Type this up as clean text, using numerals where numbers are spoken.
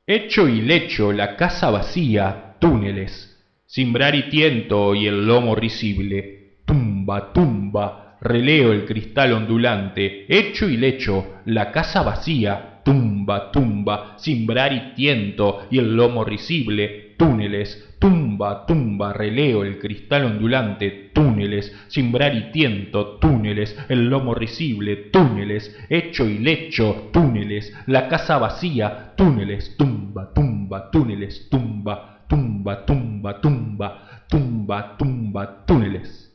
Hecho y lecho, la casa vacía, túneles, cimbrar y tiento y el lomo risible, tumba, tumba, releo el cristal ondulante, hecho y lecho, la casa vacía, tumba, tumba, cimbrar y tiento y el lomo risible, túneles, tumba, tumba, releo el cristal ondulante, túneles, cimbrar y tiento, túneles, el lomo risible, túneles, hecho y lecho, túneles, la casa vacía, túneles, tumba, tumba, túneles, tumba, tumba, tumba, tumba, tumba, tumba, túneles.